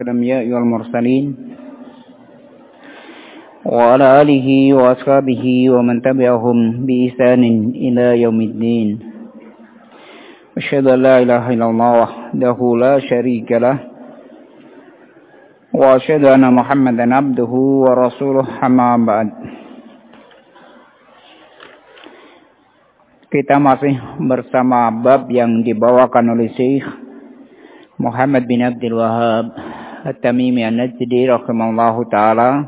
الأنبياء والمرسلين وعلى آله وأصحابه ومن تبعهم بإحسان إلى يوم الدين. أشهد أن لا إله إلا الله وحده لا شريك له وأشهد أن محمدا عبده ورسوله أما بعد. Kita masih bersama bab yang dibawakan oleh Syekh Muhammad bin Abdul Wahhab At-Tamimi An-Najdi rahimahullahu ta'ala.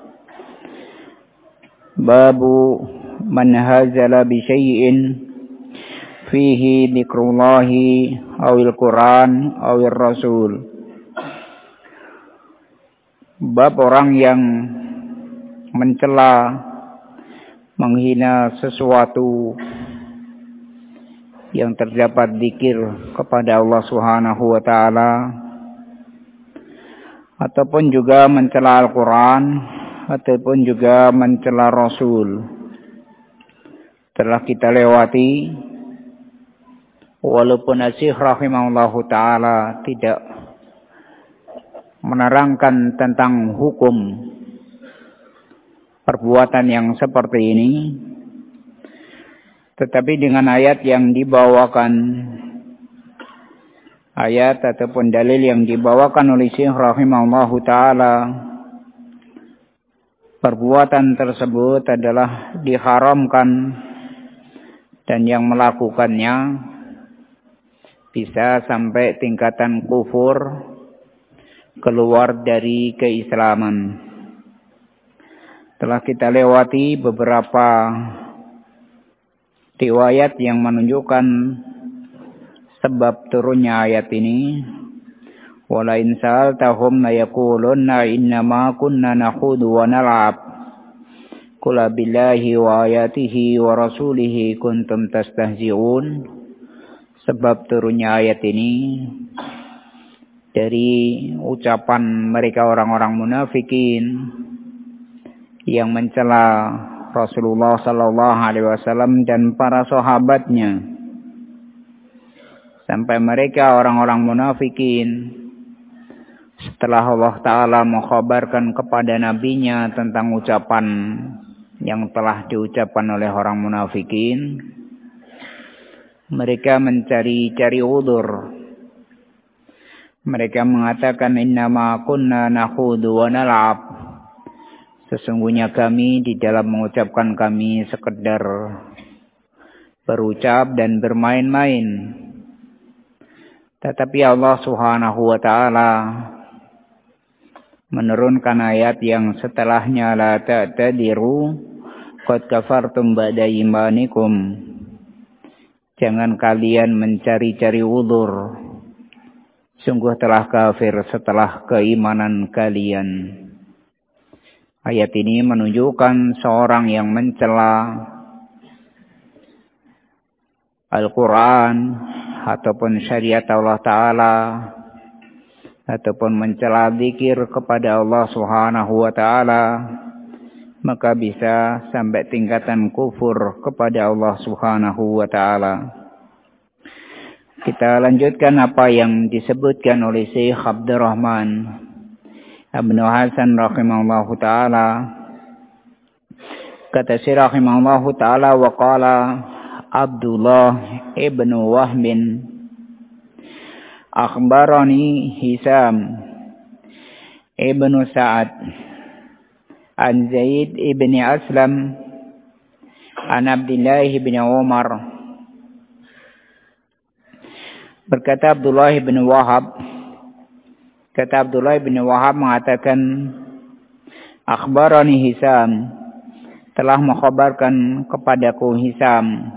Babu man hazala bi syai'in fihi dzikrullahi awil Qur'an awil Rasul. Bab orang yang mencela, menghina sesuatu yang terdapat zikir kepada Allah Subhanahu wa ta'ala, ataupun juga mencela Al-Quran, ataupun juga mencela Rasul. Telah kita lewati, walaupun Syekh rahimahullahu ta'ala tidak menerangkan tentang hukum perbuatan yang seperti ini, tetapi dengan ayat yang dibawakan, ayat ataupun dalil yang dibawakan oleh Syekh rahimahullahu ta'ala, perbuatan tersebut adalah diharamkan dan yang melakukannya bisa sampai tingkatan kufur, keluar dari keislaman. Telah kita lewati beberapa riwayat yang menunjukkan sebab turunnya ayat ini. Wala in sa'altahum la yaqulunna innama kunna nakhudu wa nal'ab. Qul billahi wa ayatihi wa rasulihi kuntum tastahzi'un. Sebab turunnya ayat ini dari ucapan mereka orang-orang munafikin yang mencela Rasulullah sallallahu alaihi wasallam dan para sahabatnya, sampai mereka orang-orang munafikin setelah Allah Ta'ala mengkhabarkan kepada nabinya tentang ucapan yang telah diucapkan oleh orang munafikin, mereka mencari-cari udzur. Mereka mengatakan innama kunna nakhudu wa nal'ab. Sesungguhnya kami di dalam mengucapkan kami sekedar berucap dan bermain-main. Tetapi Allah Subhanahu wa ta'ala menurunkan ayat yang setelahnya, la ta'tadiru qad kafartum ba'da imanikum. Jangan kalian mencari-cari uzur, sungguh telah kafir setelah keimanan kalian. Ayat ini menunjukkan seorang yang mencela Al-Quran ataupun syariat Allah Ta'ala, ataupun mencela zikir kepada Allah Subhanahu wa ta'ala, maka bisa sampai tingkatan kufur kepada Allah Subhanahu wa ta'ala. Kita lanjutkan apa yang disebutkan oleh Syekh Abdurrahman Ibnu Hasan rahimahullahu ta'ala. Kata Syekh rahimahullahu ta'ala, wa qala Abdullah ibnu Wahbin akhbarani Hisam ibnu Sa'ad an Zaid ibni Aslam an Abdullah ibni Umar. Berkata Abdullah ibn Wahab, kata Abdullah ibn Wahab mengatakan, akhbarani Hisam, telah mengkhabarkan kepadaku Hisam,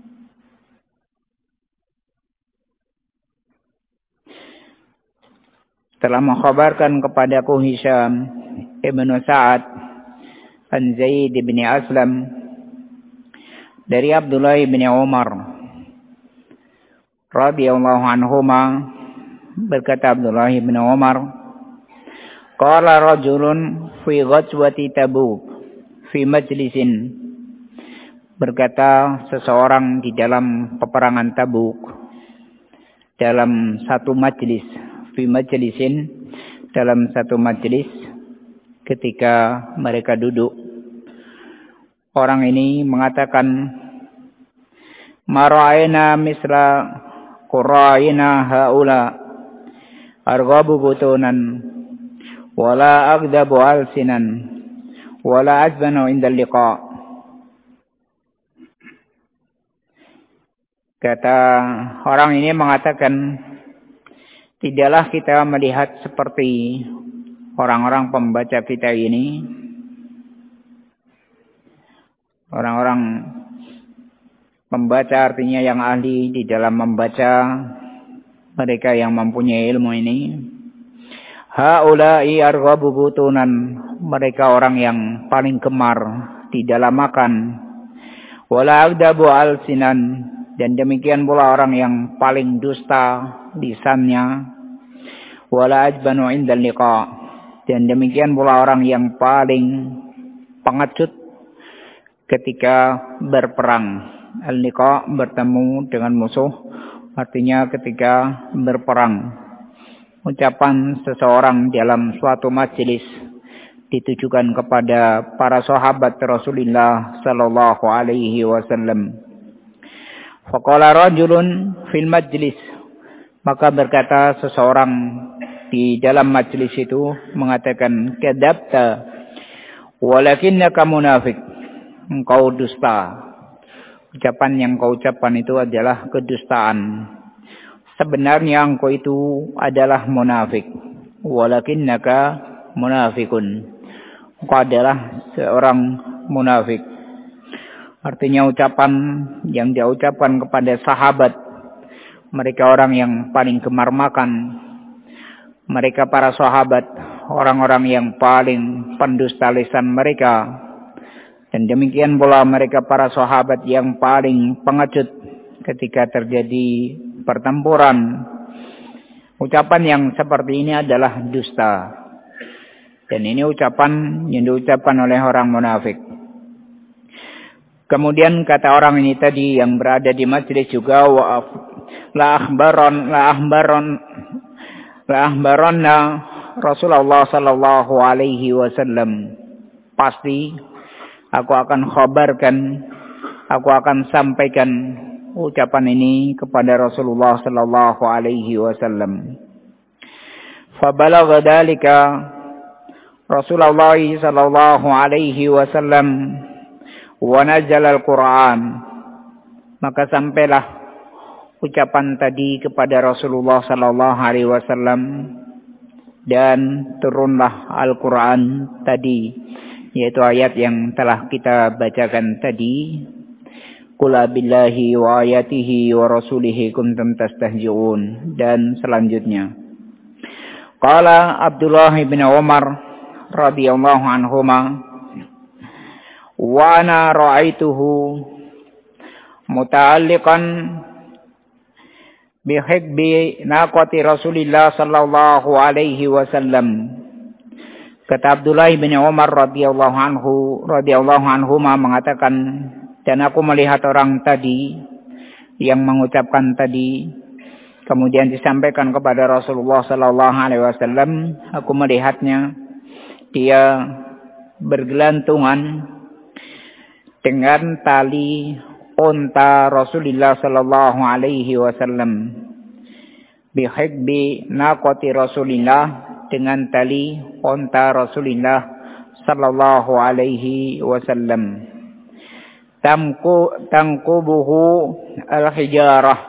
telah mengkhabarkan kepadaku Hisam ibn Sa'ad an Zaid ibn Aslam dari Abdullah ibn Umar radhiyallahu anhuma. Berkata Abdullah bin Umar, qala rajulun fi ghazwati Tabuk fi majlisin. Berkata seseorang di dalam peperangan Tabuk dalam satu majlis, fi majlisin dalam satu majelis ketika mereka duduk. Orang ini mengatakan, "Ma ra'ayna misla qura'ina haula arghabu butunan wala agdabu alsinan wala ajbanu indal liqa." Kata orang ini mengatakan, tidaklah kita melihat seperti orang-orang pembaca kita ini, orang-orang pembaca artinya yang ahli di dalam membaca, mereka yang mempunyai ilmu ini. Haula'i arghabu butunan, mereka orang yang paling gemar di dalam makan. Wala agdabu alsinan, dan demikian pula orang yang paling dusta lisannya. Wala ajbanu indal liqa, dan demikian pula orang yang paling pengecut ketika berperang. Al-liqa, bertemu dengan musuh, artinya ketika berperang. Ucapan seseorang dalam suatu majelis ditujukan kepada para sahabat Rasulullah sallallahu alaihi wasallam. Faqala rajulun fil majlis, maka berkata seseorang di dalam majelis itu mengatakan, "Kadzabta walakinnaka munafiq." Engkau dusta. Ucapan yang kau ucapkan itu adalah kedustaan. Sebenarnya engkau itu adalah munafik. Walakinnaka munafikun. Engkau adalah seorang munafik. Artinya ucapan yang dia ucapkan kepada sahabat, mereka orang yang paling gemar makan. Mereka para sahabat, orang-orang yang paling pendusta lisan mereka. Dan demikian pula mereka para sahabat yang paling pengecut ketika terjadi pertempuran. Ucapan yang seperti ini adalah dusta. Dan ini ucapan yang diucapkan oleh orang munafik. Kemudian kata orang ini tadi yang berada di majelis juga, la akhbaronna Rasulullah sallallahu alaihi wasallam. Pasti aku akan khabarkan, aku akan sampaikan ucapan ini kepada Rasulullah sallallahu alaihi wasallam. Fabalagha dzalika Rasulullah sallallahu alaihi wasallam wa nazzala al-Qur'an. Maka sampailah ucapan tadi kepada Rasulullah sallallahu alaihi wasallam dan turunlah Al-Qur'an tadi, yaitu ayat yang telah kita bacakan tadi. Qul billahi wa ayatihi wa rasulihi kuntum tastahzi'un, dan selanjutnya. Qala Abdullah bin Umar radhiyallahu anhuma, wa ana ra'aituhu muta'alliqan bihibbi naqati Rasulillah sallallahu alaihi wasallam. Kata Abdullah bin Umar radhiyallahu anhuma mengatakan, dan aku melihat orang tadi yang mengucapkan tadi, kemudian disampaikan kepada Rasulullah sallallahu alaihi wasallam. Aku melihatnya, dia bergelantungan dengan tali unta Rasulullah sallallahu alaihi wasallam. Bihibbi naqati Rasulillah, dengan tali unta Rasulullah sallallahu alaihi wasallam. Tangkubuhu al-hijarah,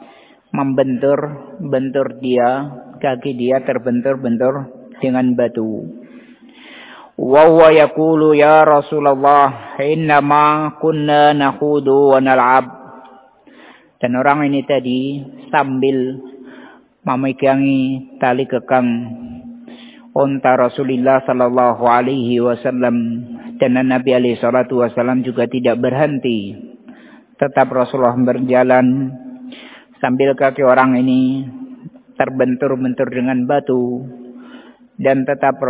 membentur dia, kaki dia terbentur-bentur dengan batu. Wa huwa yaqulu ya Rasulullah innama kunna nakhudu wa nal'ab. Dan orang ini tadi sambil memegangi tali kekang unta Rasulullah sallallahu alaihi wasallam, dan Nabi alaihi salatu wasallam juga tidak berhenti. Tetap Rasulullah berjalan sambil kaki orang ini terbentur-bentur dengan batu, dan tetap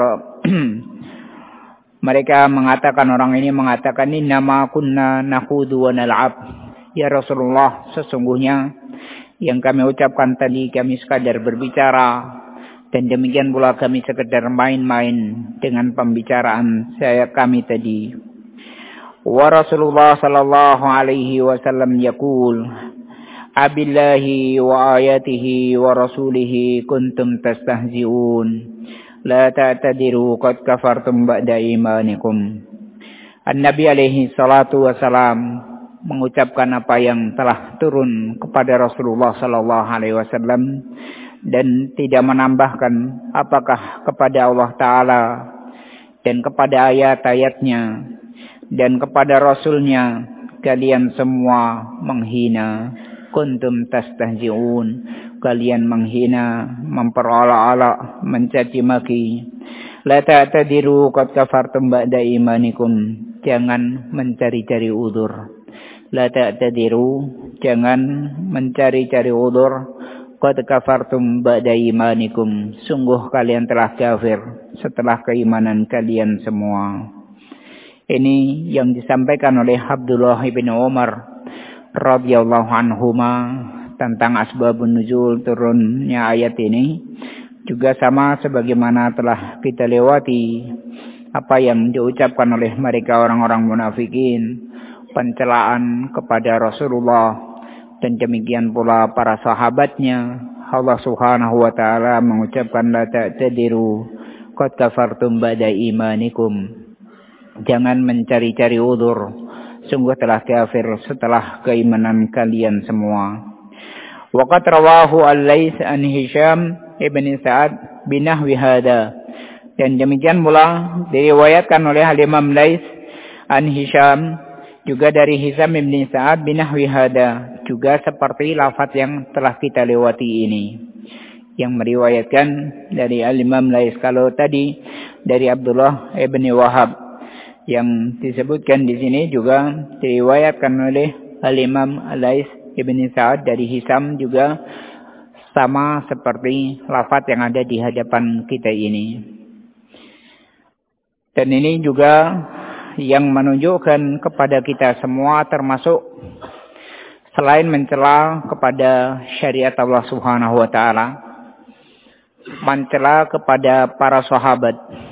mereka mengatakan, orang ini mengatakan, innama kunna nakhudu wa nal'ab. Ya Rasulullah, sesungguhnya yang kami ucapkan tadi, kami sekadar berbicara Dan demikian pula kami sekedar main-main dengan pembicaraan kami tadi. Wa Rasulullah sallallahu alaihi wasallam yaqul, abillahi wa ayatihi wa rasulihi kuntum tastahzi'un, la ta'tadiru qad kafartum ba'da imanikum. An-Nabi alaihi salatu wasalam mengucapkan apa yang telah turun kepada Rasulullah sallallahu alaihi wasallam dan tidak menambahkan apakah kepada Allah Ta'ala dan kepada ayat-ayatnya dan kepada Rasulnya kalian semua menghina. Kuntum tastahzi'un, kalian menghina, memperolok-olok, mencaci maki. La ta'tadiru qad kafartum ba'da imanikum, jangan mencari-cari udzur. La ta'tadiru, jangan mencari-cari udzur. Qad kafartum ba'da imanikum, sungguh kalian telah kafir setelah keimanan kalian semua. Ini yang disampaikan oleh Abdullah bin Umar radhiyallahu anhuma tentang asbabun nuzul turunnya ayat ini. Juga sama sebagaimana telah kita lewati apa yang diucapkan oleh mereka orang-orang munafikin, pencelaan kepada Rasulullah dan demikian pula para sahabatnya. Allah Subhanahu wa taala mengucapkan la ta'tadiru qad kafartum ba'da imanikum. Jangan mencari-cari udzur, sungguh telah kafir setelah keimanan kalian semua. Wa qad rawahu al-Laits an Hisham ibn Sa'ad binahwi hada. Dan demikian pula diriwayatkan oleh Al-Imam Laits an Hisham juga dari Hisham ibn Sa'ad binahwi hada, juga seperti lafaz yang telah kita lewati ini. Yang meriwayatkan dari Al-Imam Laits, kalau tadi dari Abdullah ibn Wahab, yang disebutkan di sini juga diriwayatkan oleh Al-Imam Laits ibn Sa'ad dari Hisham, juga sama seperti lafaz yang ada di hadapan kita ini. Dan ini juga yang menunjukkan kepada kita semua, termasuk selain mencela kepada syariat Allah Subhanahu wa taala, mencela kepada para sahabat,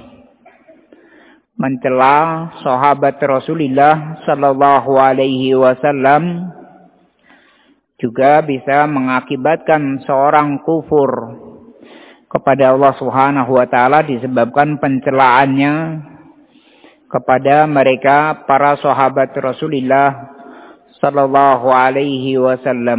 mencela sahabat Rasulullah sallallahu alaihi wasallam juga bisa mengakibatkan seorang kufur kepada Allah Subhanahu wa taala disebabkan pencelaannya kepada mereka para sahabat Rasulullah sallallahu alaihi wasallam.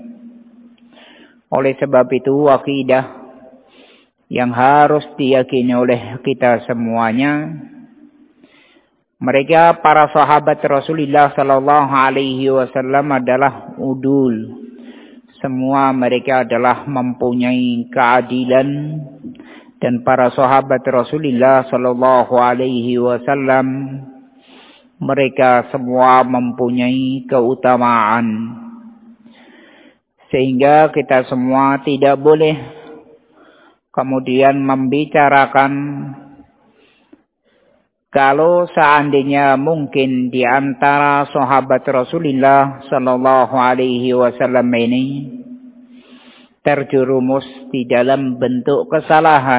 Oleh sebab itu, akidah yang harus diyakini oleh kita semuanya, mereka para sahabat Rasulullah sallallahu alaihi wasallam adalah udul. Semua mereka adalah mempunyai keadilan, dan para sahabat Rasulullah sallallahu alaihi wasallam mereka semua mempunyai keutamaan. Sehingga kita semua tidak boleh kemudian membicarakan kalau seandainya mungkin di antara sahabat Rasulullah sallallahu alaihi wasallam ini terjerumus di dalam bentuk kesalahan.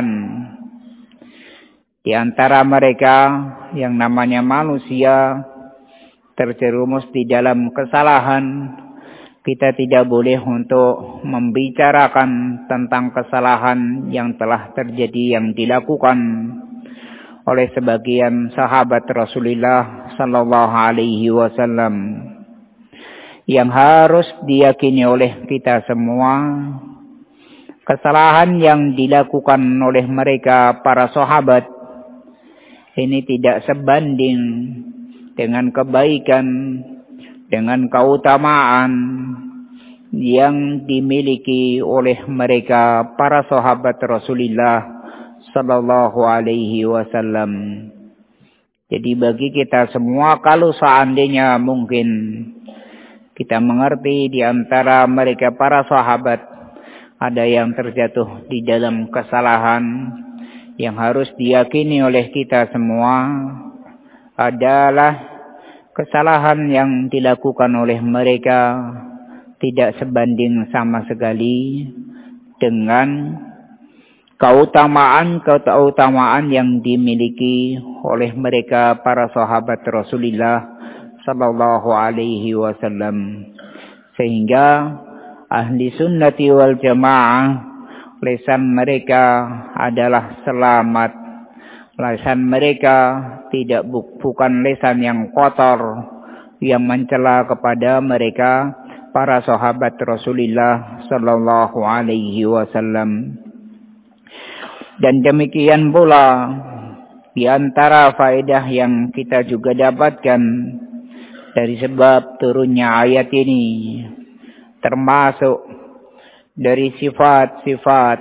Di antara mereka yang namanya manusia terjerumus di dalam kesalahan, kita tidak boleh untuk membicarakan tentang kesalahan yang telah terjadi, yang dilakukan oleh sebagian sahabat Rasulullah sallallahu alaihi wasallam. Yang harus diyakini oleh kita semua, kesalahan yang dilakukan oleh mereka para sahabat ini tidak sebanding dengan kebaikan, dengan keutamaan yang dimiliki oleh mereka para sahabat Rasulullah sallallahu alaihi wasallam. Jadi bagi kita semua, kalau seandainya mungkin kita mengerti di antara mereka para sahabat ada yang terjatuh di dalam kesalahan, yang harus diyakini oleh kita semua adalah kesalahan yang dilakukan oleh mereka tidak sebanding sama sekali dengan keutamaan yang dimiliki oleh mereka para sahabat Rasulullah sallallahu alaihi wasallam, sehingga ahli sunnati wal jamaah lisan mereka adalah selamat. Lisan mereka bukan lisan yang kotor yang mencela kepada mereka para sahabat Rasulullah sallallahu alaihi wasallam. Dan demikian pula di antara faedah yang kita juga dapatkan dari sebab turunnya ayat ini, termasuk dari sifat-sifat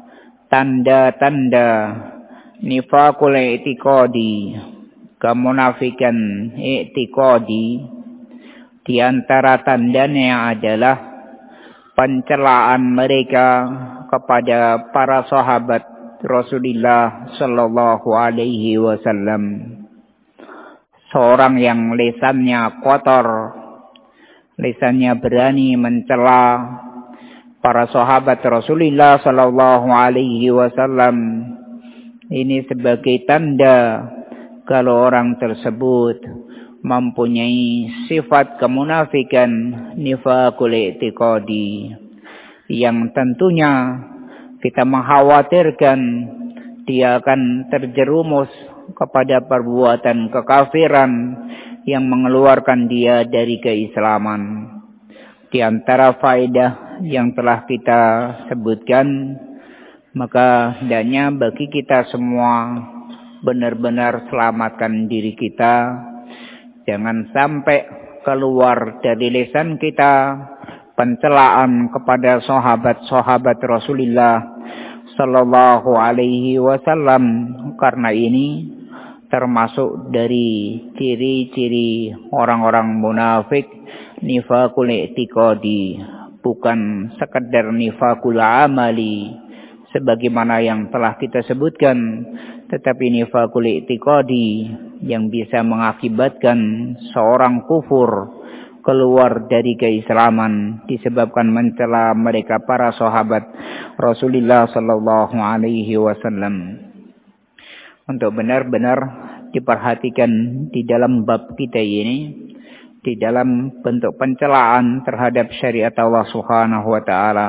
tanda-tanda nifaqul i'tiqadi, kemunafikan i'tiqadi, di antara tandanya adalah pencelaan mereka kepada para sahabat Rasulullah sallallahu alaihi wasallam. Seorang yang lisannya kotor, lisannya berani mencela para sahabat Rasulullah sallallahu alaihi wasallam, ini sebagai tanda kalau orang tersebut mempunyai sifat kemunafikan nifaqul i'tiqadi, yang tentunya kita mengkhawatirkan dia akan terjerumus kepada perbuatan kekafiran yang mengeluarkan dia dari keislaman. Di antara faedah yang telah kita sebutkan, maka hendaknya bagi kita semua benar-benar selamatkan diri kita. Jangan sampai keluar dari lisan kita pencelaan kepada sahabat-sahabat Rasulullah sallallahu alaihi wasallam, karena ini termasuk dari ciri-ciri orang-orang munafik nifaqul i'tiqadi, bukan sekedar nifaqul amali sebagaimana yang telah kita sebutkan, tetapi nifaqul i'tiqadi yang bisa mengakibatkan seorang kufur, keluar dari keislaman disebabkan mencela mereka para sahabat Rasulullah sallallahu alaihi wasallam. Untuk benar-benar diperhatikan di dalam bab kita ini, di dalam bentuk pencelaan terhadap syariat Allah Subhanahu wa taala.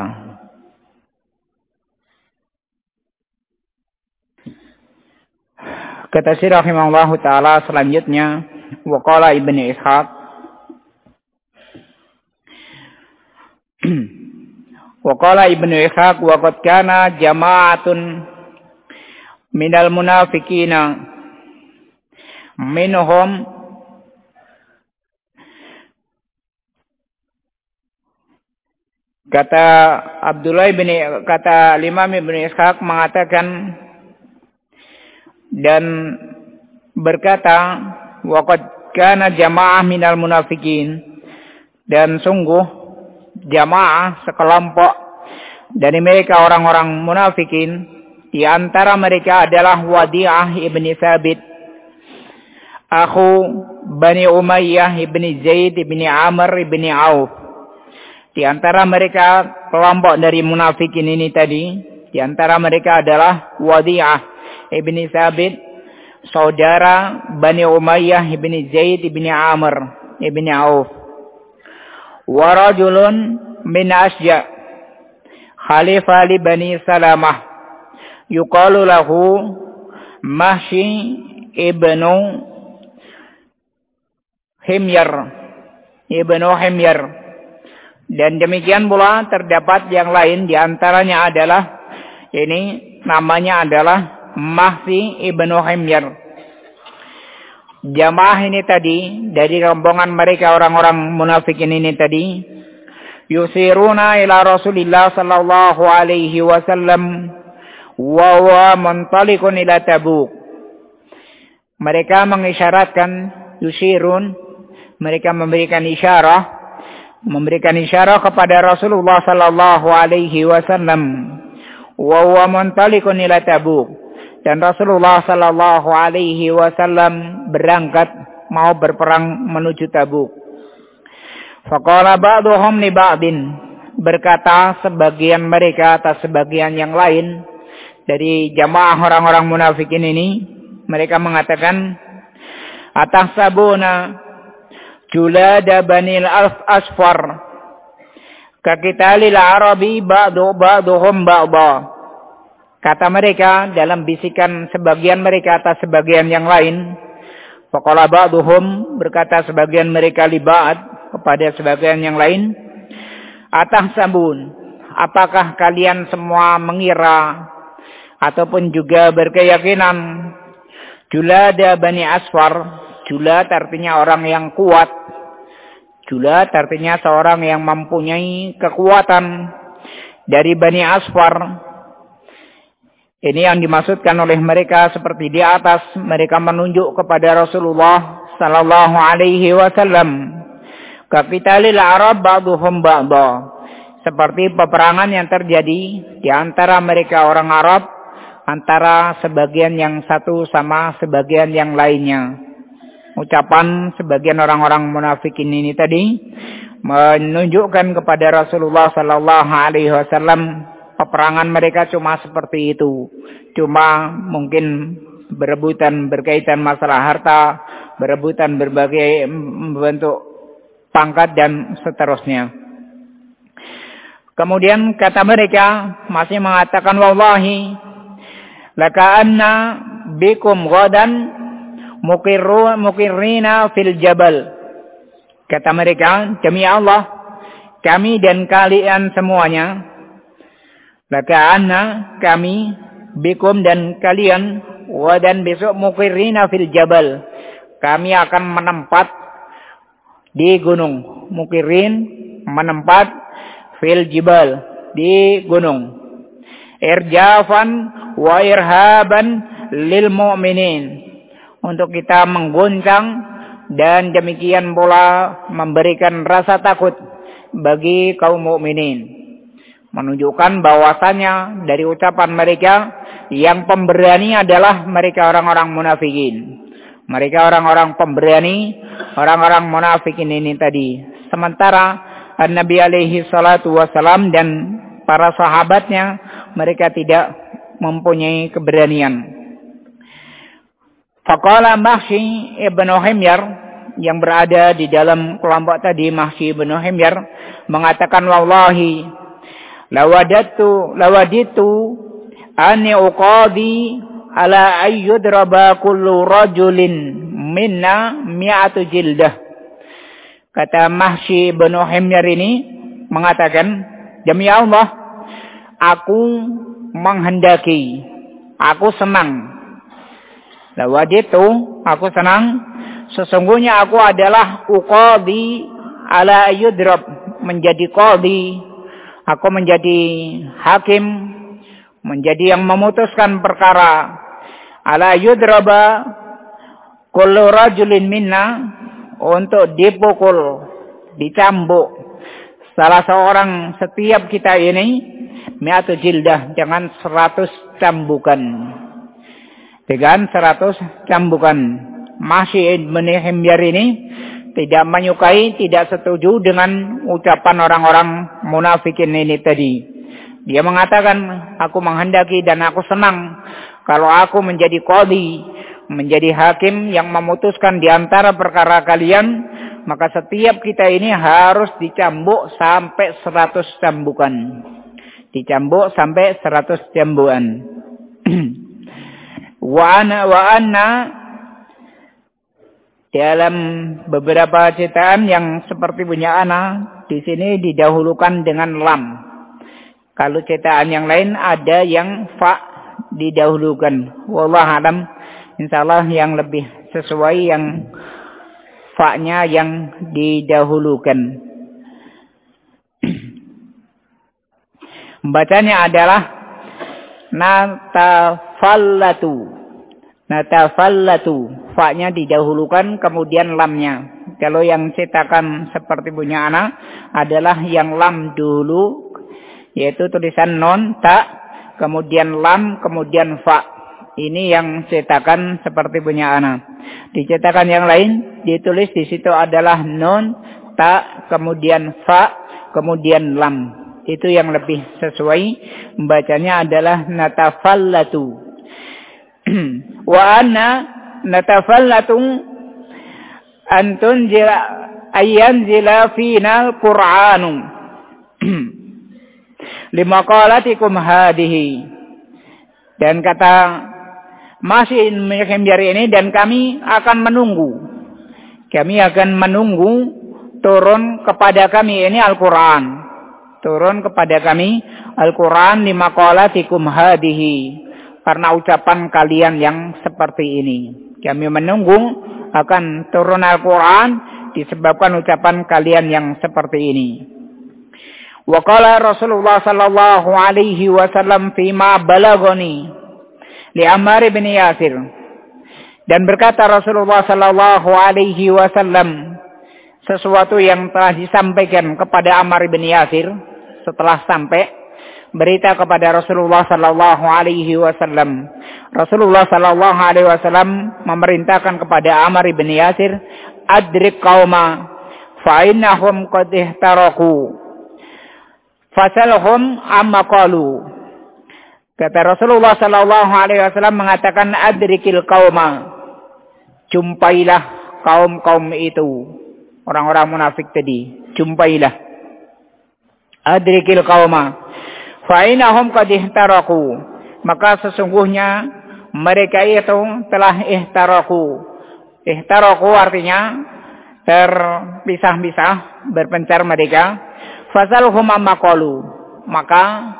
Kata Syekh rahimahullahu taala selanjutnya, wa qala Ibnu Ishaq wa qala Ibnu Ishaq wa qad kana jama'atun minal munafiqina minhum kata Imam Ibnu Ishaq mengatakan dan berkata, wa qad kana jama'ah minal munafiqin, dan sungguh jamaah sekelompok dari mereka orang-orang munafikin, di antara mereka adalah Wadi'ah ibni Thabit, akhu Bani Umayyah ibni Zaid ibni Amr ibni Auf. Di antara mereka kelompok dari munafikin ini tadi, di antara mereka adalah Wadi'ah ibni Thabit, saudara Bani Umayyah ibni Zaid ibni Amr ibni Auf. Wa rajulun min Asja, khalifah li Bani Salamah, yuqalu lahu Mahshi ibnu Himyar. Dan demikian pula terdapat yang lain, di antaranya adalah ini namanya adalah Mahshi ibnu Himyar. Jamaah ini tadi dari rombongan mereka orang-orang munafikin ini tadi, yusiruna ila Rasulillah sallallahu alaihi wasallam wa huwa muntaliqun ila Tabuk. Mereka mengisyaratkan, yusirun, mereka memberikan isyarah kepada Rasulullah sallallahu alaihi wasallam wa huwa muntaliqun ila Tabuk. Dan Rasulullah sallallahu alaihi wasallam berangkat mau berperang menuju Tabuk. Faqala ba'duhum li ba'din, berkata sebagian mereka atas sebagian yang lain, dari jamaah orang-orang munafikin ini, mereka mengatakan, atahsabuna julada banil asfar kaqitalil arabi ba'duhum ba'da. Kata mereka dalam bisikan sebagian mereka atas sebagian yang lain. Faqala ba'duhum, berkata sebagian mereka li ba'd, kepada sebagian yang lain, atahsabun, apakah kalian semua mengira ataupun juga berkeyakinan julada bani asfar. Julat artinya orang yang kuat. Julat artinya seorang yang mempunyai kekuatan dari bani asfar. Ini yang dimaksudkan oleh mereka seperti di atas. Mereka menunjuk kepada Rasulullah sallallahu alaihi wasallam. Kaqitalil Arab ba'duhum ba'da. Seperti peperangan yang terjadi di antara mereka orang Arab, antara sebagian yang satu sama sebagian yang lainnya. Ucapan sebagian orang-orang munafikin ini tadi menunjukkan kepada Rasulullah sallallahu alaihi wasallam peperangan mereka cuma seperti itu. Cuma mungkin berebutan berkaitan masalah harta, berebutan berbagai bentuk pangkat dan seterusnya. Kemudian kata mereka masih mengatakan, wallahi laka'anna bikum ghadan mukirrina fil jabal. Kata mereka, demi Allah, kami dan kalian semuanya, laka'anna, kami, bikum dan kalian, wadan besok mukirrina fil jabal. Kami akan menempat di gunung. Mukirrin, menempat, fil jibal, di gunung. Irjafan wa irhaban lil mu'minin. Untuk kita menggoncang dan demikian pula memberikan rasa takut bagi kaum mukminin. Menunjukkan bahwasanya dari ucapan mereka yang pemberani adalah mereka orang-orang munafikin. Mereka orang-orang pemberani, orang-orang munafikin ini tadi. Sementara Nabi alaihi salatu wasalam dan para sahabatnya, mereka tidak mempunyai keberanian. Faqala Mahsy ibnu Himyar, yang berada di dalam kelompok tadi, Mahsy ibnu Himyar, mengatakan, wallahi lawaditu anni uqadi ala ayyudraba kullu rajulin minna mi'atu jildah. Kata Mahsy ibnu Himyar ini mengatakan, demi Allah, aku menghendaki, aku senang. Lawaditu, aku senang, sesungguhnya aku adalah uqadi ala ayyudrab, menjadi qadi. Aku menjadi hakim, menjadi yang memutuskan perkara. Ala yudraba kullu rajulin minna, untuk dipukul, dicambuk salah seorang setiap kita ini, mi'atu jildah, dengan 100 cambukan. Dengan 100 cambukan. Mahsy ibnu Himyar ini tidak menyukai, tidak setuju dengan ucapan orang-orang munafikin ini tadi. Dia mengatakan, aku menghendaki dan aku senang kalau aku menjadi qadhi, menjadi hakim yang memutuskan di antara perkara kalian, maka setiap kita ini harus dicambuk sampai 100 cambukan. Dicambuk sampai 100 cambukan. Wa anna dalam beberapa cetakan yang seperti punya ana, di sini didahulukan dengan lam. Kalau cetakan yang lain ada yang fa didahulukan. Wallahu alam, insyaallah yang lebih sesuai yang fa-nya yang didahulukan. Bacanya adalah natafallatu. Natafallatu, fa-nya didahulukan kemudian lamnya. Kalau yang cetakan seperti punya anak adalah yang lam dulu, yaitu tulisan non, ta, kemudian lam, kemudian fa. Ini yang cetakan seperti punya anak. Di cetakan yang lain ditulis di situ adalah non, ta, kemudian fa, kemudian lam. Itu yang lebih sesuai membacanya adalah natafallatu. Wa anna natafallatu antun jila ayanzila fina al-Qur'anu limaqalatikum hadihi. Dan kata masih Himyar ini, dan kami akan menunggu. Kami akan menunggu turun kepada kami ini Al-Quran. Turun kepada kami Al-Quran limaqalatikum hadihi. Karena ucapan kalian yang seperti ini. Kami menunggu akan turun Al-Quran disebabkan ucapan kalian yang seperti ini. Wa qala Rasulullah sallallahu alaihi wasallam fima balagoni li Ammar bin Yasir. Dan berkata Rasulullah sallallahu alaihi wasallam sesuatu yang telah disampaikan kepada Ammar bin Yasir setelah sampai berita kepada Rasulullah sallallahu alaihi wasallam. Rasulullah sallallahu alaihi wasallam memerintahkan kepada Ammar bin Yasir, adrik qauma fa innahum qad ihtaraku fasalhum amma qalu. Kata Rasulullah sallallahu alaihi wasallam mengatakan, adrikil qauma, jumpailah kaum-kaum itu, orang-orang munafik tadi, jumpailah. Adrikil qauma fa innahum qad ihtaraku, maka sesungguhnya mereka itu telah ihtaraku. Ihtaraku artinya terpisah-pisah, berpencar mereka. Fasalhum amma qalu, maka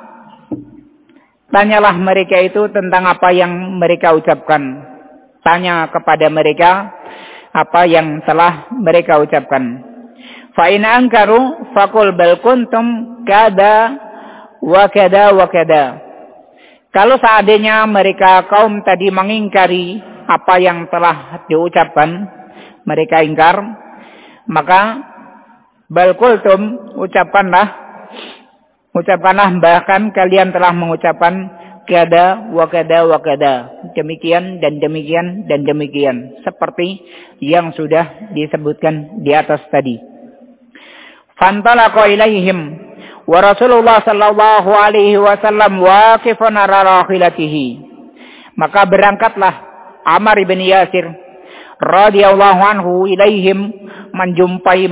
tanyalah mereka itu tentang apa yang mereka ucapkan. Tanya kepada mereka apa yang telah mereka ucapkan. Fa in ankaru faqul bal kuntum kada wa kada wa kada. Kalau seandainya mereka kaum tadi mengingkari apa yang telah diucapkan, mereka ingkar, maka bal qultum, ucapkanlah bahkan kalian telah mengucapkan kada wa kada wa kada, demikian dan demikian dan demikian, seperti yang sudah disebutkan di atas tadi. Fantalaqa ilaihim wa Rasulullah sallallahu alaihi wasallam waqifun ala rahilatihi. Maka berangkatlah Ammar bin Yasir radhiyallahu anhu ilaihim, menjumpai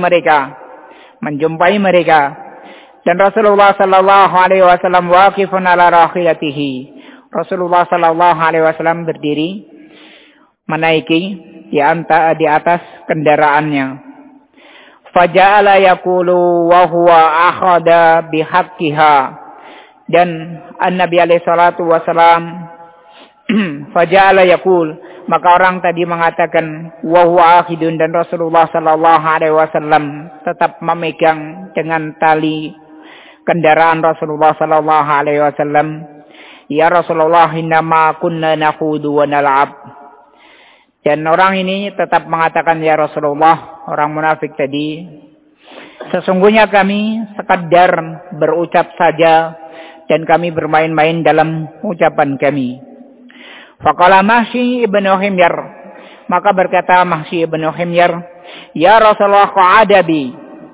mereka. Dan Rasulullah sallallahu alaihi wasallam waqifun ala rahilatihi. Rasulullah sallallahu alaihi wasallam berdiri menaiki di atas kendaraannya. Faja'ala yaqulu wa huwa akhadha bihaqqiha. Dan An-Nabi alaihi salatu wasallam faja'ala yaqul, maka orang tadi mengatakan wa huwa akhidun, dan Rasulullah sallallahu alaihi wasallam tetap memegang dengan tali kendaraan Rasulullah sallallahu alaihi wasallam. Ya Rasulullah, innama kunna nakhudu wa nal'ab. Dan orang ini tetap mengatakan, ya Rasulullah, orang munafik tadi, sesungguhnya kami sekadar berucap saja dan kami bermain-main dalam ucapan kami. Faqala Mahsy ibn Himyar, maka berkata Mahsy ibn Himyar, ya Rasulullah, qa'ada bi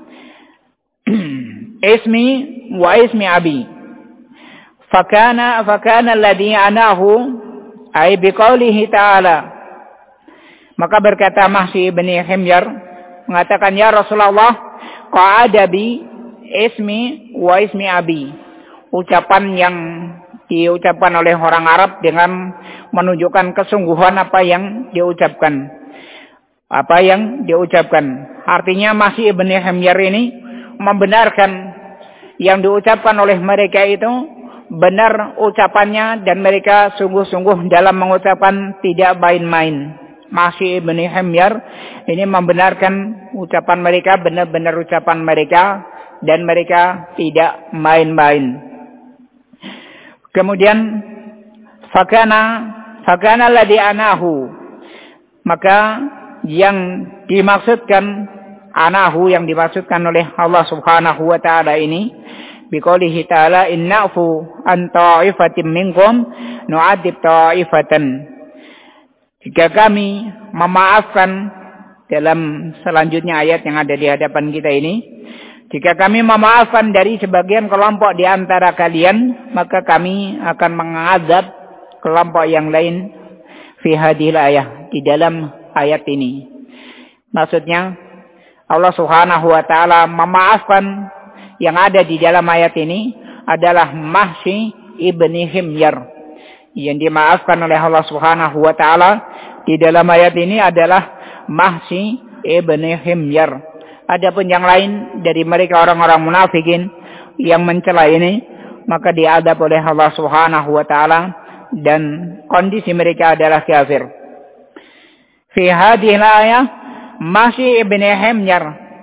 ismi wa ismi abi. Fakana alladhi anahu ay biqaulihi ta'ala. Maka berkata Mahsy ibn Himyar, mengatakan, ya Rasulullah, qa'ada bi ismi wa ismi abi. Ucapan yang diucapkan oleh orang Arab dengan menunjukkan kesungguhan apa yang diucapkan. Artinya Mahsy ibn Himyar ini membenarkan yang diucapkan oleh mereka itu benar ucapannya, dan mereka sungguh-sungguh dalam mengucapkan, tidak main-main. Mahsy ibn Himyar ini membenarkan ucapan mereka, benar-benar ucapan mereka, dan mereka tidak main-main. Kemudian fakana alladhi anahu, maka yang dimaksudkan anahu, yang dimaksudkan oleh Allah Subhanahu wa taala ini biqoulihi ta'ala, inna'fu an ta'ifatin minkum nu'adzib ta'ifatan. Jika kami memaafkan, dalam selanjutnya ayat yang ada di hadapan kita ini, Jika kami memaafkan dari sebagian kelompok di antara kalian, maka kami akan mengazab kelompok yang lain fi hadhil ayah, di dalam ayat ini. Maksudnya Allah Subhanahu wa taala memaafkan yang ada di dalam ayat ini adalah Mahsi ibni Himyar. Yang dimaafkan oleh Allah Subhanahu wa taala di dalam ayat ini adalah Mahsi ibni Himyar. Adapun yang lain dari mereka orang-orang munafikin yang mencela ini, maka diadab oleh Allah Subhanahu wa taala dan kondisi mereka adalah kafir. Fi hadhihi ayah Mahsi ibni Himyar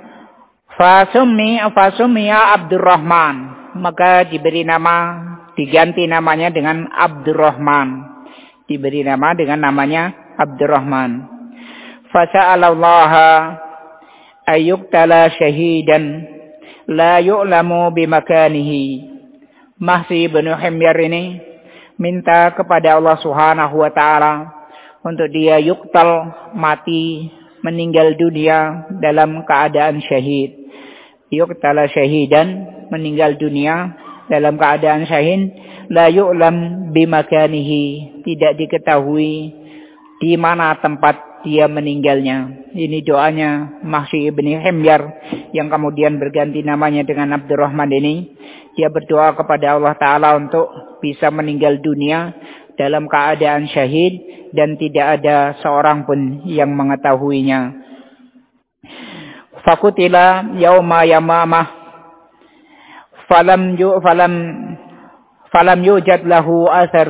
fasummiya Abdurrahman, maka diberi nama, diganti namanya dengan Abdurrahman. Diberi nama dengan namanya Abdurrahman. Fasa'alallaha ayyuktala syahidan la yu'lamu bimakanihi. Mahsi bin Himyar ini minta kepada Allah Subhanahu wa taala untuk dia yuktal, mati, meninggal dunia dalam keadaan syahid. Yuktala syahidan, meninggal dunia dalam keadaan syahid, la yu'lam bimakanihi, tidak diketahui di mana tempat dia meninggalnya. Ini doanya Mahsi ibni Himyar yang kemudian berganti namanya dengan Abdurrahman ini. Dia berdoa kepada Allah Ta'ala untuk bisa meninggal dunia dalam keadaan syahid dan tidak ada seorang pun yang mengetahuinya. Fakutila yauma yamamah falam yujad lahu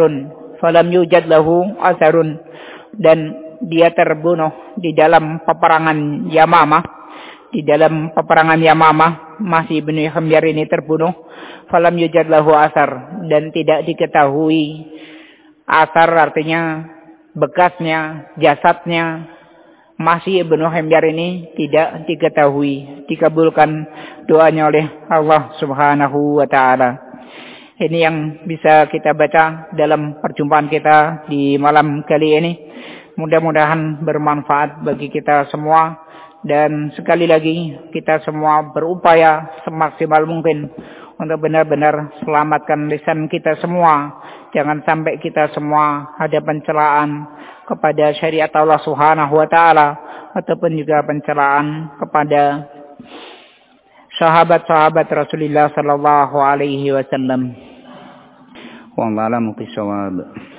asarun, dan dia terbunuh di dalam peperangan Yamamah. Di dalam peperangan Yamamah, Mahsi bin Himyar ini terbunuh. Falam yujad lahu asar, dan tidak diketahui. Asar artinya bekasnya, jasadnya. Mahsi bin Himyar ini tidak diketahui. Dikabulkan doanya oleh Allah Subhanahu wa taala. Ini yang bisa kita baca dalam perjumpaan kita di malam kali ini. Mudah-mudahan bermanfaat bagi kita semua. Dan sekali lagi kita semua berupaya semaksimal mungkin untuk benar-benar selamatkan lisan kita semua. Jangan sampai kita semua ada pencelaan kepada syariat Allah Subhanahu wa taala ataupun juga pencelaan kepada sahabat-sahabat Rasulullah sallallahu alaihi wasallam. Wallahu a'lam bishawab.